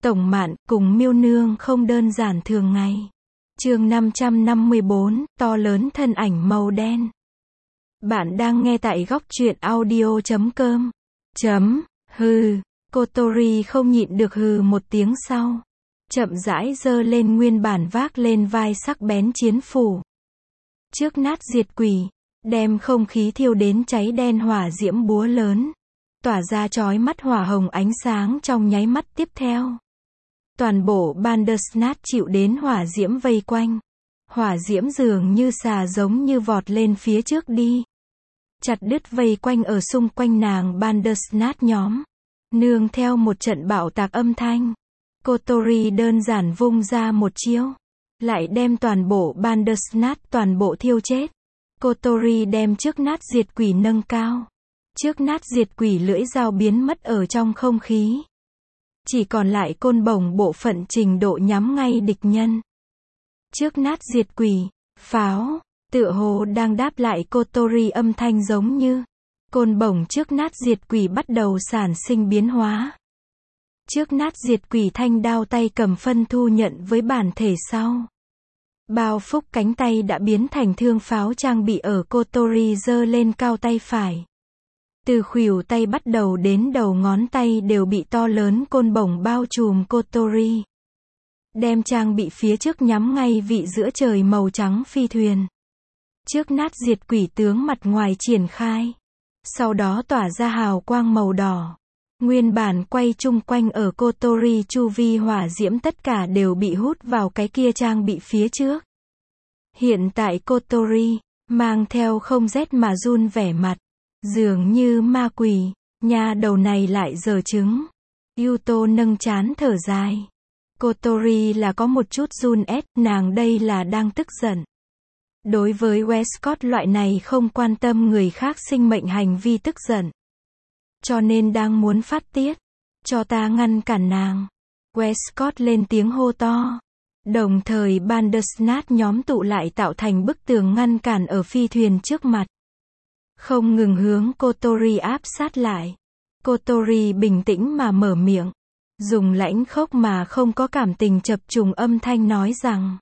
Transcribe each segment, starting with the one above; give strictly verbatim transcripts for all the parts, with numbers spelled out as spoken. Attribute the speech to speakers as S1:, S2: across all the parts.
S1: Tổng Mạn cùng Miêu Nương không đơn giản thường ngày. Chương năm trăm năm mươi bốn, to lớn thân ảnh màu đen. Bạn đang nghe tại góc truyện audio chấm com. Chấm, hừ, Kotori không nhịn được hừ một tiếng sau. Chậm rãi giơ lên nguyên bản vác lên vai sắc bén chiến phủ. Trước nát diệt quỷ, đem không khí thiêu đến cháy đen hỏa diễm búa lớn. Tỏa ra chói mắt hỏa hồng ánh sáng trong nháy mắt tiếp theo. Toàn bộ Bandersnatch chịu đến hỏa diễm vây quanh. Hỏa diễm dường như xà giống như vọt lên phía trước đi. Chặt đứt vây quanh ở xung quanh nàng Bandersnatch nhóm. Nương theo một trận bạo tạc âm thanh. Kotori đơn giản vung ra một chiêu. Lại đem toàn bộ Bandersnatch toàn bộ thiêu chết. Kotori đem trước nát diệt quỷ nâng cao. Trước nát diệt quỷ lưỡi dao biến mất ở trong không khí. Chỉ còn lại côn bổng bộ phận trình độ nhắm ngay địch nhân. Trước nát diệt quỷ, pháo, tựa hồ đang đáp lại Kotori âm thanh giống như. Côn bổng trước nát diệt quỷ bắt đầu sản sinh biến hóa. Trước nát diệt quỷ thanh đao tay cầm phân thu nhận với bản thể sau. Bao phúc cánh tay đã biến thành thương pháo trang bị ở Kotori giơ lên cao tay phải. Từ khuỷu tay bắt đầu đến đầu ngón tay đều bị to lớn côn bổng bao trùm Kotori. Đem trang bị phía trước nhắm ngay vị giữa trời màu trắng phi thuyền. Trước nát diệt quỷ tướng mặt ngoài triển khai. Sau đó tỏa ra hào quang màu đỏ. Nguyên bản quay chung quanh ở Kotori chu vi hỏa diễm tất cả đều bị hút vào cái kia trang bị phía trước. Hiện tại Kotori, mang theo không rét mà run vẻ mặt. Dường như ma quỷ, nha đầu này lại giở trứng. Yuto nâng trán thở dài. Kotori là có một chút run ép, nàng đây là đang tức giận. Đối với Westcott loại này không quan tâm người khác sinh mệnh hành vi tức giận. Cho nên đang muốn phát tiết. Cho ta ngăn cản nàng. Westcott lên tiếng hô to. Đồng thời Bandersnatch nhóm tụ lại tạo thành bức tường ngăn cản ở phi thuyền trước mặt. Không ngừng hướng Kotori áp sát lại. Kotori bình tĩnh mà mở miệng. Dùng lãnh khốc mà không có cảm tình chập trùng âm thanh nói rằng.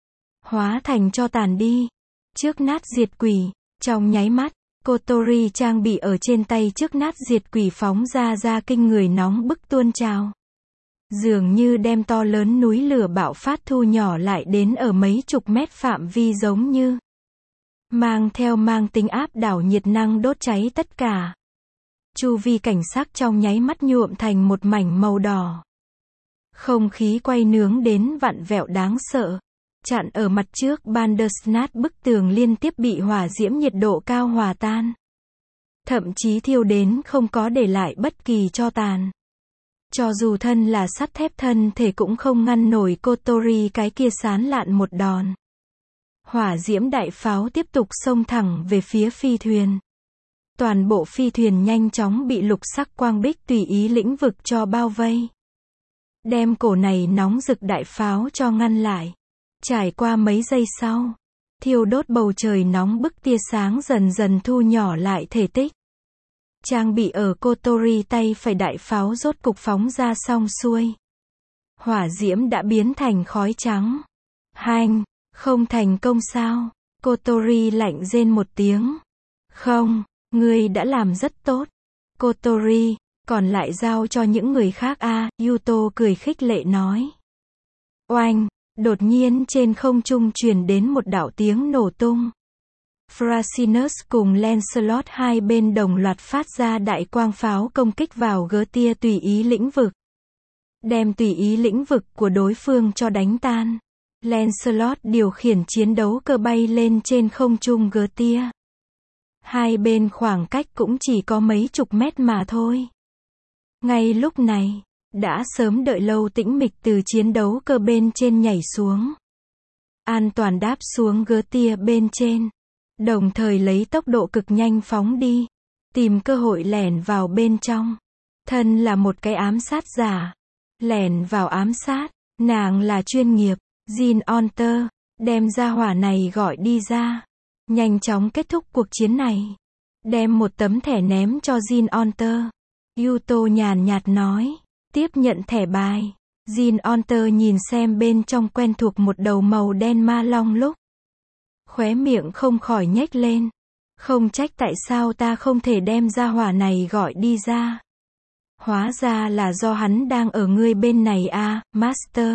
S1: Hóa thành cho tàn đi. Trước nát diệt quỷ. Trong nháy mắt, Kotori trang bị ở trên tay trước nát diệt quỷ phóng ra ra kinh người nóng bức tuôn trào. Dường như đem to lớn núi lửa bạo phát thu nhỏ lại đến ở mấy chục mét phạm vi giống như. Mang theo mang tính áp đảo nhiệt năng đốt cháy tất cả. Chu vi cảnh sắc trong nháy mắt nhuộm thành một mảnh màu đỏ. Không khí quay nướng đến vặn vẹo đáng sợ. Chặn ở mặt trước Bandersnatch bức tường liên tiếp bị hỏa diễm nhiệt độ cao hòa tan. Thậm chí thiêu đến không có để lại bất kỳ tro tàn. Cho dù thân là sắt thép thân thể cũng không ngăn nổi Kotori cái kia sán lạn một đòn. Hỏa diễm đại pháo tiếp tục xông thẳng về phía phi thuyền. Toàn bộ phi thuyền nhanh chóng bị lục sắc quang bích tùy ý lĩnh vực cho bao vây. Đem cổ này nóng rực đại pháo cho ngăn lại. Trải qua mấy giây sau, thiêu đốt bầu trời nóng bức tia sáng dần dần thu nhỏ lại thể tích. Trang bị ở Kotori tay phải đại pháo rốt cục phóng ra xong xuôi. Hỏa diễm đã biến thành khói trắng. Hanh, không thành công sao? Kotori lạnh rên một tiếng. Không, ngươi đã làm rất tốt. Kotori, còn lại giao cho những người khác a, à, Yuto cười khích lệ nói. Oanh, đột nhiên trên không trung truyền đến một đạo tiếng nổ tung. Frasinus cùng Lancelot hai bên đồng loạt phát ra đại quang pháo công kích vào gớ tia tùy ý lĩnh vực. Đem tùy ý lĩnh vực của đối phương cho đánh tan. Lancelot điều khiển chiến đấu cơ bay lên trên không trung gớ tia. Hai bên khoảng cách cũng chỉ có mấy chục mét mà thôi. Ngay lúc này, đã sớm đợi lâu tĩnh mịch từ chiến đấu cơ bên trên nhảy xuống. An toàn đáp xuống gớ tia bên trên. Đồng thời lấy tốc độ cực nhanh phóng đi. Tìm cơ hội lẻn vào bên trong. Thân là một cái ám sát giả. Lẻn vào ám sát. Nàng là chuyên nghiệp. Jean Onter. Đem ra hỏa này gọi đi ra. Nhanh chóng kết thúc cuộc chiến này. Đem một tấm thẻ ném cho Jean Onter. Yuto nhàn nhạt nói. Tiếp nhận thẻ bài. Jin Onter nhìn xem bên trong quen thuộc một đầu màu đen ma long lúc. Khóe miệng không khỏi nhếch lên. Không trách tại sao ta không thể đem gia hỏa này gọi đi ra. Hóa ra là do hắn đang ở ngươi bên này à, Master.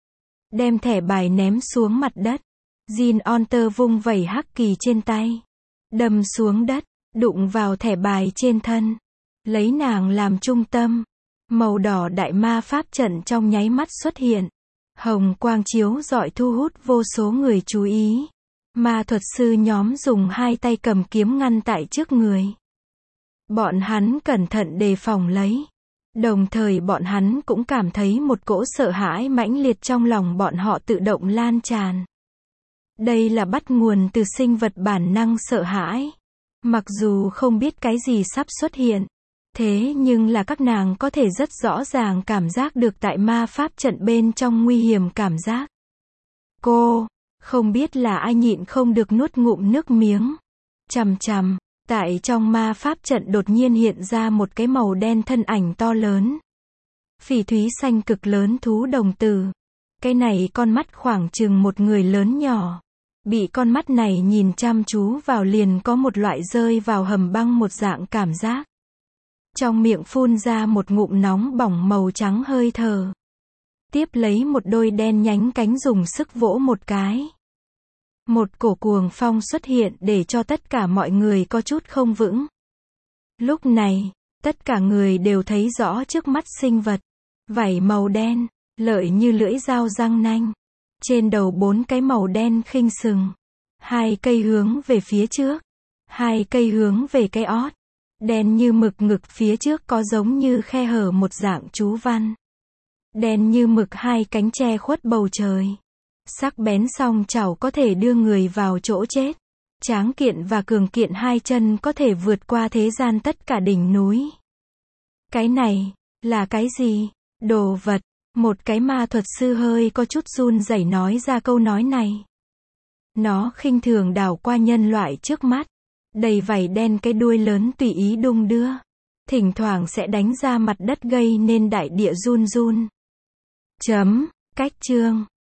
S1: Đem thẻ bài ném xuống mặt đất. Jin Onter vung vẩy hắc kỳ trên tay. Đâm xuống đất, đụng vào thẻ bài trên thân. Lấy nàng làm trung tâm. Màu đỏ đại ma pháp trận trong nháy mắt xuất hiện. Hồng quang chiếu rọi thu hút vô số người chú ý. Ma thuật sư nhóm dùng hai tay cầm kiếm ngăn tại trước người. Bọn hắn cẩn thận đề phòng lấy. Đồng thời bọn hắn cũng cảm thấy một cỗ sợ hãi mãnh liệt trong lòng bọn họ tự động lan tràn. Đây là bắt nguồn từ sinh vật bản năng sợ hãi. Mặc dù không biết cái gì sắp xuất hiện. Thế nhưng là các nàng có thể rất rõ ràng cảm giác được tại ma pháp trận bên trong nguy hiểm cảm giác. Cô, không biết là ai nhịn không được nuốt ngụm nước miếng. Chằm chằm, tại trong ma pháp trận đột nhiên hiện ra một cái màu đen thân ảnh to lớn. Phỉ thúy xanh cực lớn thú đồng tử. Cái này con mắt khoảng chừng một người lớn nhỏ. Bị con mắt này nhìn chăm chú vào liền có một loại rơi vào hầm băng một dạng cảm giác. Trong miệng phun ra một ngụm nóng bỏng màu trắng hơi thở. Tiếp lấy một đôi đen nhánh cánh dùng sức vỗ một cái. Một cổ cuồng phong xuất hiện để cho tất cả mọi người có chút không vững. Lúc này, tất cả người đều thấy rõ trước mắt sinh vật. Vảy màu đen, lợi như lưỡi dao răng nanh. Trên đầu bốn cái màu đen khinh sừng. Hai cây hướng về phía trước. Hai cây hướng về cái ót. Đen như mực ngực phía trước có giống như khe hở một dạng chú văn. Đen như mực hai cánh che khuất bầu trời. Sắc bén song chảo có thể đưa người vào chỗ chết. Tráng kiện và cường kiện hai chân có thể vượt qua thế gian tất cả đỉnh núi. Cái này, là cái gì? Đồ vật. Một cái ma thuật sư hơi có chút run rẩy nói ra câu nói này. Nó khinh thường đảo qua nhân loại trước mắt. Đầy vảy đen cái đuôi lớn tùy ý đung đưa. Thỉnh thoảng sẽ đánh ra mặt đất gây nên đại địa run run. Chấm, cách chương.